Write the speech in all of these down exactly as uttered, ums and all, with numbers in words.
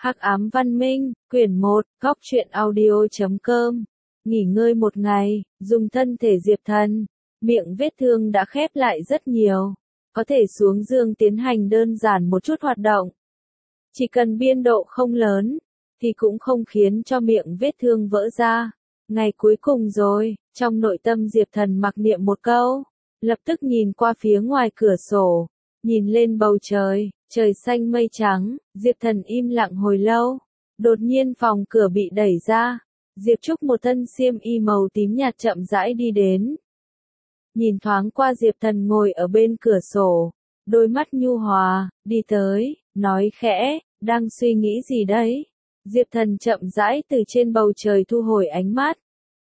Hắc ám văn minh, quyển một, góc truyện audio chấm com. Nghỉ ngơi một ngày, dùng thân thể Diệp Thần, miệng vết thương đã khép lại rất nhiều. Có thể xuống giường tiến hành đơn giản một chút hoạt động. Chỉ cần biên độ không lớn, thì cũng không khiến cho miệng vết thương vỡ ra. Ngày cuối cùng rồi, trong nội tâm Diệp Thần mặc niệm một câu, lập tức nhìn qua phía ngoài cửa sổ, nhìn lên bầu trời, trời xanh mây trắng, Diệp Thần im lặng hồi lâu. Đột nhiên phòng cửa bị đẩy ra, Diệp Trúc một thân xiêm y màu tím nhạt chậm rãi đi đến. Nhìn thoáng qua Diệp Thần ngồi ở bên cửa sổ, đôi mắt nhu hòa, đi tới, nói khẽ, đang suy nghĩ gì đấy? Diệp Thần chậm rãi từ trên bầu trời thu hồi ánh mắt.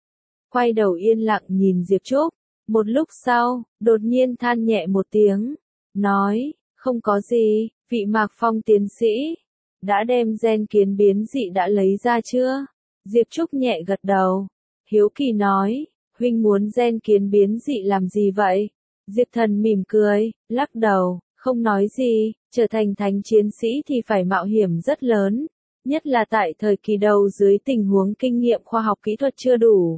Quay đầu yên lặng nhìn Diệp Trúc, một lúc sau, đột nhiên than nhẹ một tiếng, nói, không có gì, vị Mạc Phong tiến sĩ, đã đem gen kiến biến dị đã lấy ra chưa? Diệp Trúc nhẹ gật đầu, hiếu kỳ nói, huynh muốn gen kiến biến dị làm gì vậy? Diệp Thần mỉm cười, lắc đầu, không nói gì, trở thành thánh chiến sĩ thì phải mạo hiểm rất lớn, nhất là tại thời kỳ đầu dưới tình huống kinh nghiệm khoa học kỹ thuật chưa đủ.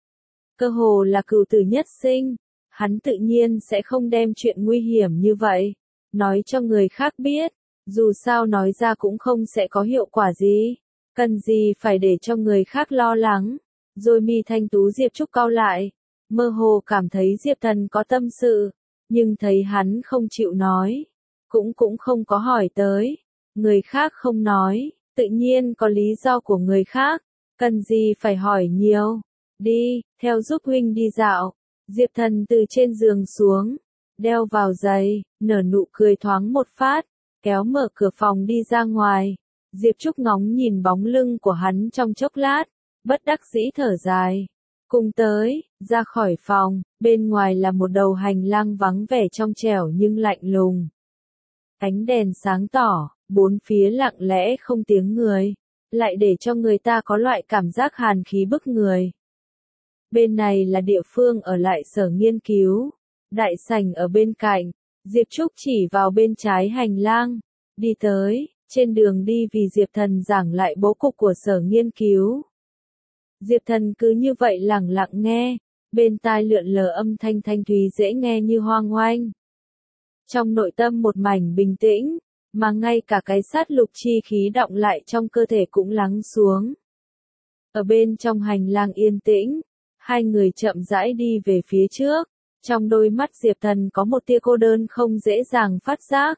Cơ hồ là cửu tử nhất sinh, hắn tự nhiên sẽ không đem chuyện nguy hiểm như vậy nói cho người khác biết, dù sao nói ra cũng không sẽ có hiệu quả gì, cần gì phải để cho người khác lo lắng. Rồi mi thanh tú Diệp Trúc cau lại, mơ hồ cảm thấy Diệp Thần có tâm sự, nhưng thấy hắn không chịu nói, cũng cũng không có hỏi tới, người khác không nói, tự nhiên có lý do của người khác, cần gì phải hỏi nhiều. Đi, theo giúp huynh đi dạo. Diệp Thần từ trên giường xuống, đeo vào giày, nở nụ cười thoáng một phát, kéo mở cửa phòng đi ra ngoài. Diệp Trúc ngóng nhìn bóng lưng của hắn trong chốc lát, bất đắc dĩ thở dài. Cùng tới, ra khỏi phòng, bên ngoài là một đầu hành lang vắng vẻ trong trẻo nhưng lạnh lùng. Ánh đèn sáng tỏ, bốn phía lặng lẽ không tiếng người, lại để cho người ta có loại cảm giác hàn khí bức người. Bên này là địa phương ở lại sở nghiên cứu, đại sảnh ở bên cạnh, Diệp Trúc chỉ vào bên trái hành lang, đi tới, trên đường đi vì Diệp Thần giảng lại bố cục của sở nghiên cứu. Diệp Thần cứ như vậy lặng lặng nghe, bên tai lượn lờ âm thanh thanh thúy dễ nghe như hoang oanh. Trong nội tâm một mảnh bình tĩnh, mà ngay cả cái sát lục chi khí động lại trong cơ thể cũng lắng xuống. Ở bên trong hành lang yên tĩnh, hai người chậm rãi đi về phía trước, trong đôi mắt Diệp Thần có một tia cô đơn không dễ dàng phát giác.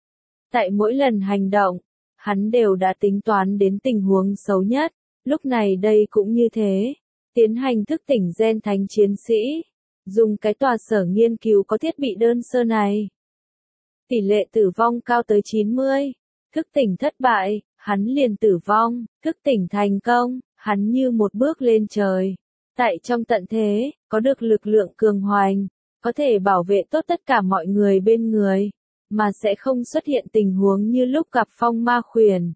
Tại mỗi lần hành động, hắn đều đã tính toán đến tình huống xấu nhất, lúc này đây cũng như thế, tiến hành thức tỉnh gen thánh chiến sĩ, dùng cái tòa sở nghiên cứu có thiết bị đơn sơ này. Tỷ lệ tử vong cao tới chín mươi, thức tỉnh thất bại, hắn liền tử vong, thức tỉnh thành công, hắn như một bước lên trời. Tại trong tận thế, có được lực lượng cường hoành, có thể bảo vệ tốt tất cả mọi người bên người, mà sẽ không xuất hiện tình huống như lúc gặp phong ma khuyển.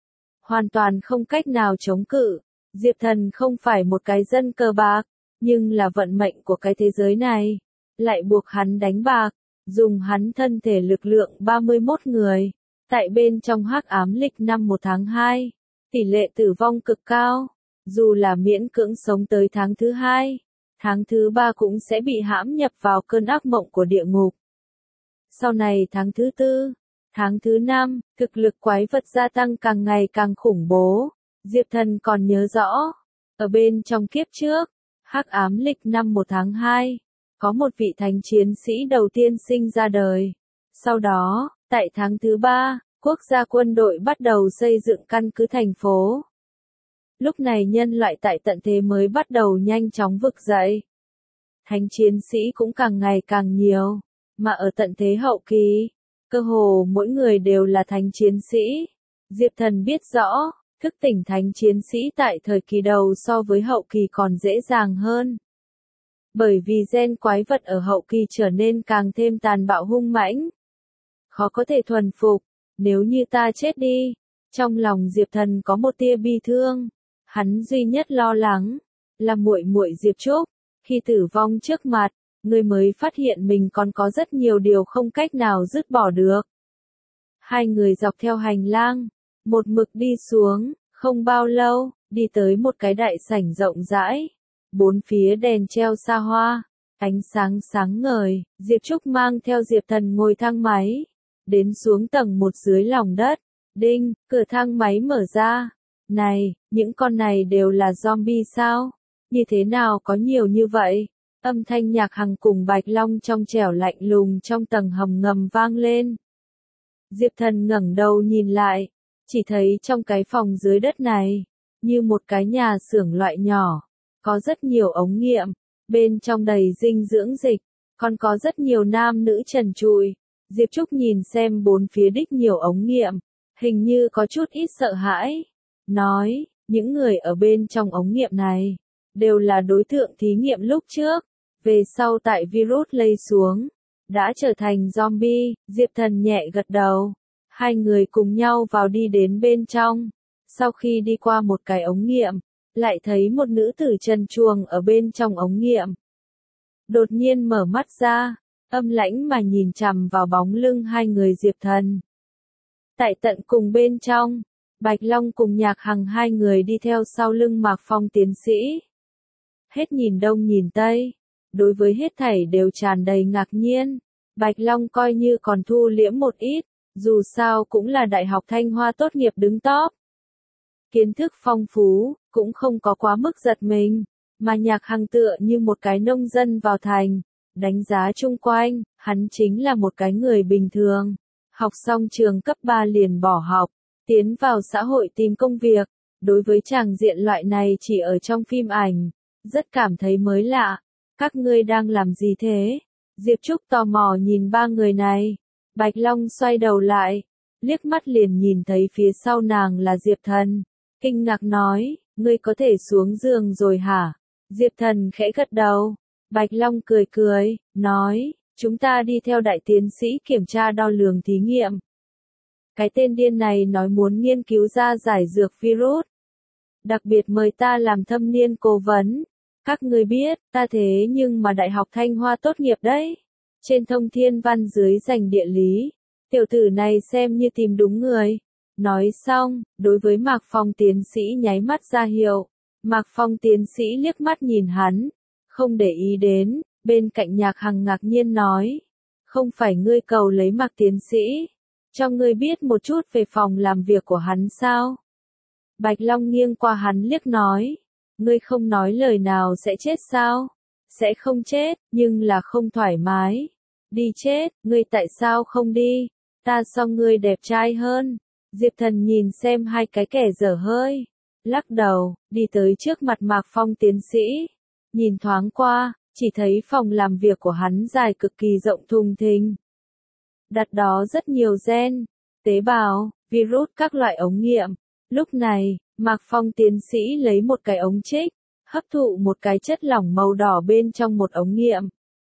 Hoàn toàn không cách nào chống cự, Diệp Thần không phải một cái dân cờ bạc, nhưng là vận mệnh của cái thế giới này, lại buộc hắn đánh bạc, dùng hắn thân thể lực lượng ba mươi mốt người, tại bên trong hắc ám lịch năm một tháng hai, tỷ lệ tử vong cực cao. Dù là miễn cưỡng sống tới tháng thứ hai, tháng thứ ba cũng sẽ bị hãm nhập vào cơn ác mộng của địa ngục. Sau này tháng thứ tư, tháng thứ năm, thực lực quái vật gia tăng càng ngày càng khủng bố. Diệp Thần còn nhớ rõ, ở bên trong kiếp trước, hắc ám lịch năm một tháng hai, có một vị thánh chiến sĩ đầu tiên sinh ra đời. Sau đó, tại tháng thứ ba, quốc gia quân đội bắt đầu xây dựng căn cứ thành phố. Lúc này nhân loại tại tận thế mới bắt đầu nhanh chóng vực dậy. Thánh chiến sĩ cũng càng ngày càng nhiều, mà ở tận thế hậu kỳ, cơ hồ mỗi người đều là thánh chiến sĩ. Diệp Thần biết rõ, thức tỉnh thánh chiến sĩ tại thời kỳ đầu so với hậu kỳ còn dễ dàng hơn. Bởi vì gen quái vật ở hậu kỳ trở nên càng thêm tàn bạo hung mãnh, khó có thể thuần phục. Nếu như ta chết đi, trong lòng Diệp Thần có một tia bi thương. Hắn duy nhất lo lắng là muội muội Diệp Trúc, khi tử vong trước mặt, người mới phát hiện mình còn có rất nhiều điều không cách nào dứt bỏ được. Hai người dọc theo hành lang, Một mực đi xuống, không bao lâu, đi tới một cái đại sảnh rộng rãi. Bốn phía đèn treo xa hoa, ánh sáng sáng ngời, Diệp Trúc mang theo Diệp Thần ngồi thang máy, đến xuống tầng một dưới lòng đất. Đinh, cửa thang máy mở ra. Này, những con này đều là zombie sao? Như thế nào có nhiều như vậy? Âm thanh Nhạc Hằng cùng Bạch Long trong trẻo lạnh lùng trong tầng hầm ngầm vang lên. Diệp Thần ngẩng đầu nhìn lại, chỉ thấy trong cái phòng dưới đất này, như một cái nhà xưởng loại nhỏ, có rất nhiều ống nghiệm, bên trong đầy dinh dưỡng dịch, còn có rất nhiều nam nữ trần trụi. Diệp Trúc nhìn xem bốn phía đích nhiều ống nghiệm, hình như có chút ít sợ hãi, nói, những người ở bên trong ống nghiệm này, đều là đối tượng thí nghiệm lúc trước, về sau tại virus lây xuống, đã trở thành zombie. Diệp Thần nhẹ gật đầu, hai người cùng nhau vào đi đến bên trong, sau khi đi qua một cái ống nghiệm, lại thấy một nữ tử trần truồng ở bên trong ống nghiệm. Đột nhiên mở mắt ra, âm lãnh mà nhìn chằm vào bóng lưng hai người Diệp Thần. Tại tận cùng bên trong, Bạch Long cùng Nhạc Hằng hai người đi theo sau lưng Mạc Phong tiến sĩ. Hết nhìn đông nhìn tây, đối với hết thảy đều tràn đầy ngạc nhiên. Bạch Long coi như còn thu liễm một ít, dù sao cũng là Đại học Thanh Hoa tốt nghiệp đứng top. Kiến thức phong phú, cũng không có quá mức giật mình, mà Nhạc Hằng tựa như một cái nông dân vào thành, đánh giá chung quanh, hắn chính là một cái người bình thường. Học xong trường cấp ba liền bỏ học, tiến vào xã hội tìm công việc, đối với tràng diện loại này chỉ ở trong phim ảnh, rất cảm thấy mới lạ. Các ngươi đang làm gì thế? Diệp Trúc tò mò nhìn ba người này. Bạch Long xoay đầu lại, liếc mắt liền nhìn thấy phía sau nàng là Diệp Thần, kinh ngạc nói, ngươi có thể xuống giường rồi hả? Diệp Thần khẽ gật đầu. Bạch Long cười cười, nói, chúng ta đi theo đại tiến sĩ kiểm tra đo lường thí nghiệm. Cái tên điên này nói muốn nghiên cứu ra giải dược virus. Đặc biệt mời ta làm thâm niên cố vấn. Các ngươi biết, ta thế nhưng mà Đại học Thanh Hoa tốt nghiệp đấy. Trên thông thiên văn dưới dành địa lý. Tiểu tử này xem như tìm đúng người. Nói xong, đối với Mạc Phong tiến sĩ nháy mắt ra hiệu. Mạc Phong tiến sĩ liếc mắt nhìn hắn, không để ý đến, bên cạnh Nhạc Hằng ngạc nhiên nói. Không phải ngươi cầu lấy Mạc tiến sĩ, cho ngươi biết một chút về phòng làm việc của hắn sao? Bạch Long nghiêng qua hắn liếc nói. Ngươi không nói lời nào sẽ chết sao? Sẽ không chết, nhưng là không thoải mái. Đi chết, ngươi tại sao không đi? Ta so ngươi đẹp trai hơn. Diệp Thần nhìn xem hai cái kẻ dở hơi, lắc đầu, đi tới trước mặt Mạc Phong tiến sĩ. Nhìn thoáng qua, chỉ thấy phòng làm việc của hắn dài cực kỳ rộng thùng thình. Đặt đó rất nhiều gen, tế bào, virus các loại ống nghiệm. Lúc này, Mạc Phong tiến sĩ lấy một cái ống trích, hấp thụ một cái chất lỏng màu đỏ bên trong một ống nghiệm.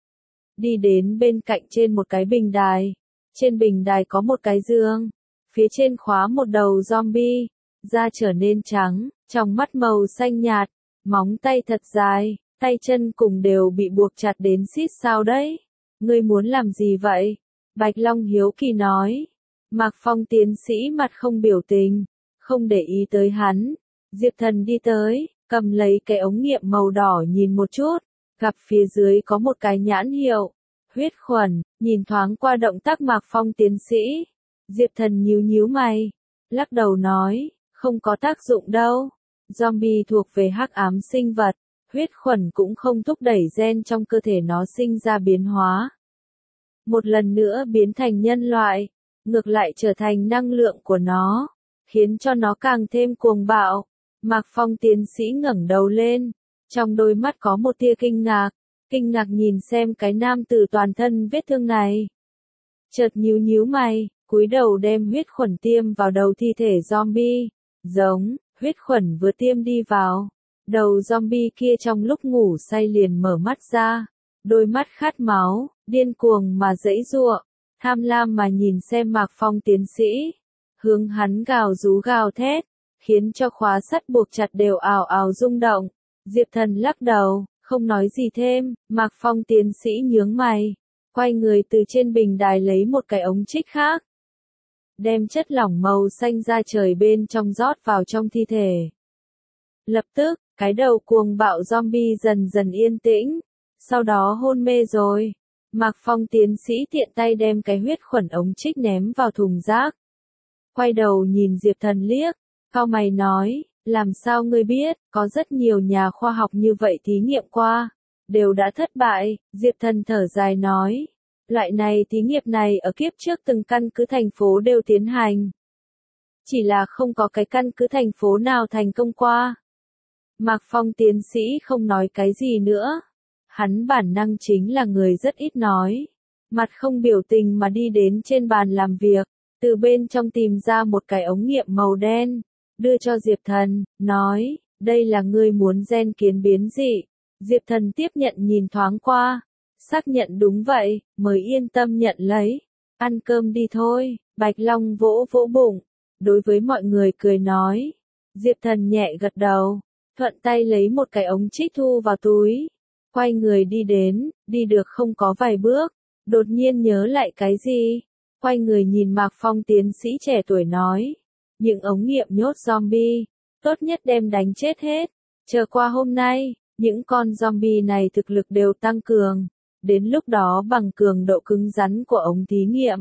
Đi đến bên cạnh trên một cái bình đài. Trên bình đài có một cái giường. Phía trên khóa một đầu zombie. Da trở nên trắng, trong mắt màu xanh nhạt, móng tay thật dài, tay chân cùng đều bị buộc chặt đến xít sao đấy. Ngươi muốn làm gì vậy? Bạch Long hiếu kỳ nói. Mạc Phong tiến sĩ mặt không biểu tình, không để ý tới hắn. Diệp Thần đi tới, cầm lấy cái ống nghiệm màu đỏ nhìn một chút, gặp phía dưới có một cái nhãn hiệu, huyết khuẩn, nhìn thoáng qua động tác Mạc Phong tiến sĩ. Diệp Thần nhíu nhíu mày, lắc đầu nói, không có tác dụng đâu. Zombie thuộc về hắc ám sinh vật, huyết khuẩn cũng không thúc đẩy gen trong cơ thể nó sinh ra biến hóa. Một lần nữa biến thành nhân loại, ngược lại trở thành năng lượng của nó, khiến cho nó càng thêm cuồng bạo. Mạc Phong tiến sĩ ngẩng đầu lên, trong đôi mắt có một tia kinh ngạc, kinh ngạc nhìn xem cái nam tử toàn thân vết thương này. Chợt nhíu nhíu mày, cúi đầu đem huyết khuẩn tiêm vào đầu thi thể zombie. Giống, huyết khuẩn vừa tiêm đi vào, đầu zombie kia trong lúc ngủ say liền mở mắt ra, đôi mắt khát máu, điên cuồng mà giãy giụa, tham lam mà nhìn xem Mạc Phong tiến sĩ, hướng hắn gào rú gào thét, khiến cho khóa sắt buộc chặt đều ào ào rung động. Diệp Thần lắc đầu, không nói gì thêm. Mạc Phong tiến sĩ nhướng mày, quay người từ trên bình đài lấy một cái ống trích khác. đem chất lỏng màu xanh da trời bên trong rót vào trong thi thể. Lập tức, cái đầu cuồng bạo zombie dần dần yên tĩnh, sau đó hôn mê rồi. Mạc Phong tiến sĩ tiện tay đem cái huyết khuẩn ống trích ném vào thùng rác. Quay đầu nhìn Diệp Thần liếc, cau mày nói, làm sao ngươi biết, có rất nhiều nhà khoa học như vậy thí nghiệm qua, đều đã thất bại. Diệp Thần thở dài nói, loại này thí nghiệm này ở kiếp trước từng căn cứ thành phố đều tiến hành. Chỉ là không có cái căn cứ thành phố nào thành công qua. Mạc Phong tiến sĩ không nói cái gì nữa. Hắn bản năng chính là người rất ít nói. Mặt không biểu tình mà đi đến trên bàn làm việc, từ bên trong tìm ra một cái ống nghiệm màu đen, đưa cho Diệp Thần, nói, đây là ngươi muốn gen kiến biến dị. Diệp Thần tiếp nhận nhìn thoáng qua, xác nhận đúng vậy, mới yên tâm nhận lấy. Ăn cơm đi thôi. Bạch Long vỗ vỗ bụng, đối với mọi người cười nói. Diệp Thần nhẹ gật đầu, thuận tay lấy một cái ống trích thu vào túi. Quay người đi đến, đi được không có vài bước, đột nhiên nhớ lại cái gì. Quay người nhìn Mạc Phong tiến sĩ trẻ tuổi nói, những ống nghiệm nhốt zombie, tốt nhất đem đánh chết hết. Chờ qua hôm nay, những con zombie này thực lực đều tăng cường, đến lúc đó bằng cường độ cứng rắn của ống thí nghiệm,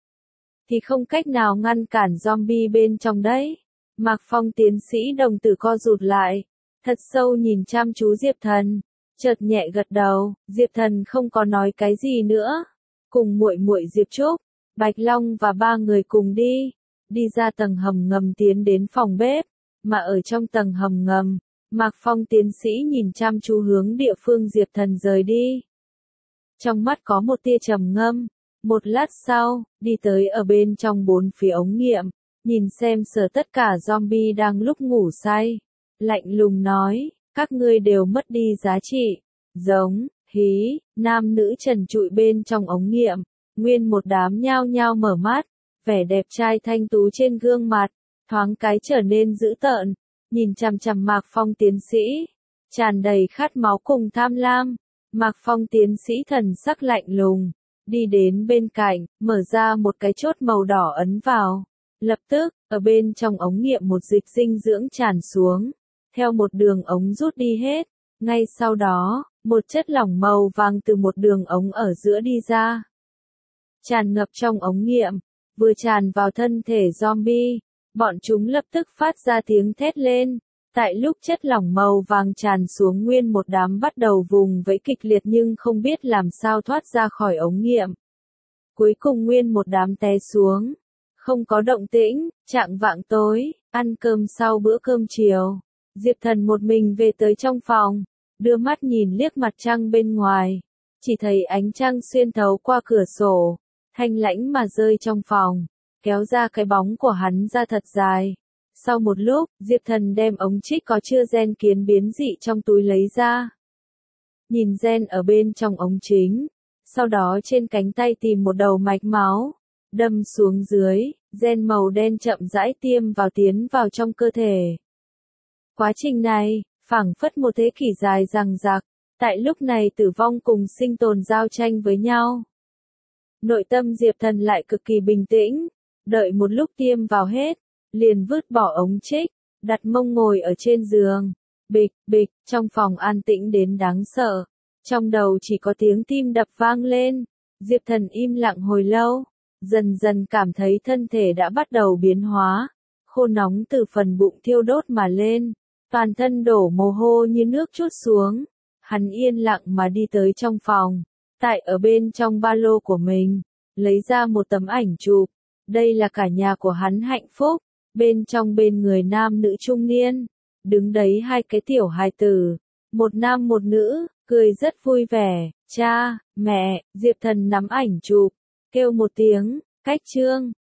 thì không cách nào ngăn cản zombie bên trong đấy. Mạc Phong tiến sĩ đồng tử co rụt lại, thật sâu nhìn chăm chú Diệp Thần, chợt nhẹ gật đầu. Diệp Thần không có nói cái gì nữa, cùng muội muội Diệp Trúc, Bạch Long và ba người cùng đi, đi ra tầng hầm ngầm tiến đến phòng bếp, mà ở trong tầng hầm ngầm, Mạc Phong tiến sĩ nhìn chăm chú hướng địa phương Diệp Thần rời đi. Trong mắt có một tia trầm ngâm, một lát sau, đi tới ở bên trong bốn phía ống nghiệm, nhìn xem sở tất cả zombie đang lúc ngủ say, lạnh lùng nói, các ngươi đều mất đi giá trị, giống, hí, nam nữ trần trụi bên trong ống nghiệm, nguyên một đám nhao nhao mở mắt, vẻ đẹp trai thanh tú trên gương mặt, thoáng cái trở nên dữ tợn, nhìn chằm chằm Mạc Phong tiến sĩ, tràn đầy khát máu cùng tham lam. Mạc Phong tiến sĩ thần sắc lạnh lùng, đi đến bên cạnh, mở ra một cái chốt màu đỏ ấn vào. Lập tức, ở bên trong ống nghiệm một dịch dinh dưỡng tràn xuống, theo một đường ống rút đi hết. Ngay sau đó, một chất lỏng màu vàng từ một đường ống ở giữa đi ra, tràn ngập trong ống nghiệm, vừa tràn vào thân thể zombie, bọn chúng lập tức phát ra tiếng thét lên. Tại lúc chất lỏng màu vàng tràn xuống, nguyên một đám bắt đầu vùng vẫy kịch liệt nhưng không biết làm sao thoát ra khỏi ống nghiệm. Cuối cùng nguyên một đám té xuống, không có động tĩnh. Chạng vạng tối, ăn cơm sau bữa cơm chiều, Diệp Thần một mình về tới trong phòng, đưa mắt nhìn liếc mặt trăng bên ngoài, chỉ thấy ánh trăng xuyên thấu qua cửa sổ, thanh lãnh mà rơi trong phòng, kéo ra cái bóng của hắn ra thật dài. Sau một lúc, Diệp Thần đem ống trích có chứa gen kiến biến dị trong túi lấy ra. Nhìn gen ở bên trong ống chính, sau đó trên cánh tay tìm một đầu mạch máu, đâm xuống dưới, gen màu đen chậm rãi tiêm vào tiến vào trong cơ thể. Quá trình này, phảng phất một thế kỷ dài dằng dặc, tại lúc này tử vong cùng sinh tồn giao tranh với nhau. Nội tâm Diệp Thần lại cực kỳ bình tĩnh, đợi một lúc tiêm vào hết, liền vứt bỏ ống trích, đặt mông ngồi ở trên giường. Bịch, bịch, trong phòng an tĩnh đến đáng sợ. Trong đầu chỉ có tiếng tim đập vang lên. Diệp Thần im lặng hồi lâu, dần dần cảm thấy thân thể đã bắt đầu biến hóa. Khô nóng từ phần bụng thiêu đốt mà lên, toàn thân đổ mồ hôi như nước trút xuống. Hắn yên lặng mà đi tới trong phòng, tại ở bên trong ba lô của mình, lấy ra một tấm ảnh chụp. Đây là cả nhà của hắn hạnh phúc. Bên trong bên người nam nữ trung niên, đứng đấy hai cái tiểu hài tử, một nam một nữ, cười rất vui vẻ. Cha, mẹ, Diệp Thần nắm ảnh chụp, kêu một tiếng, cách chương.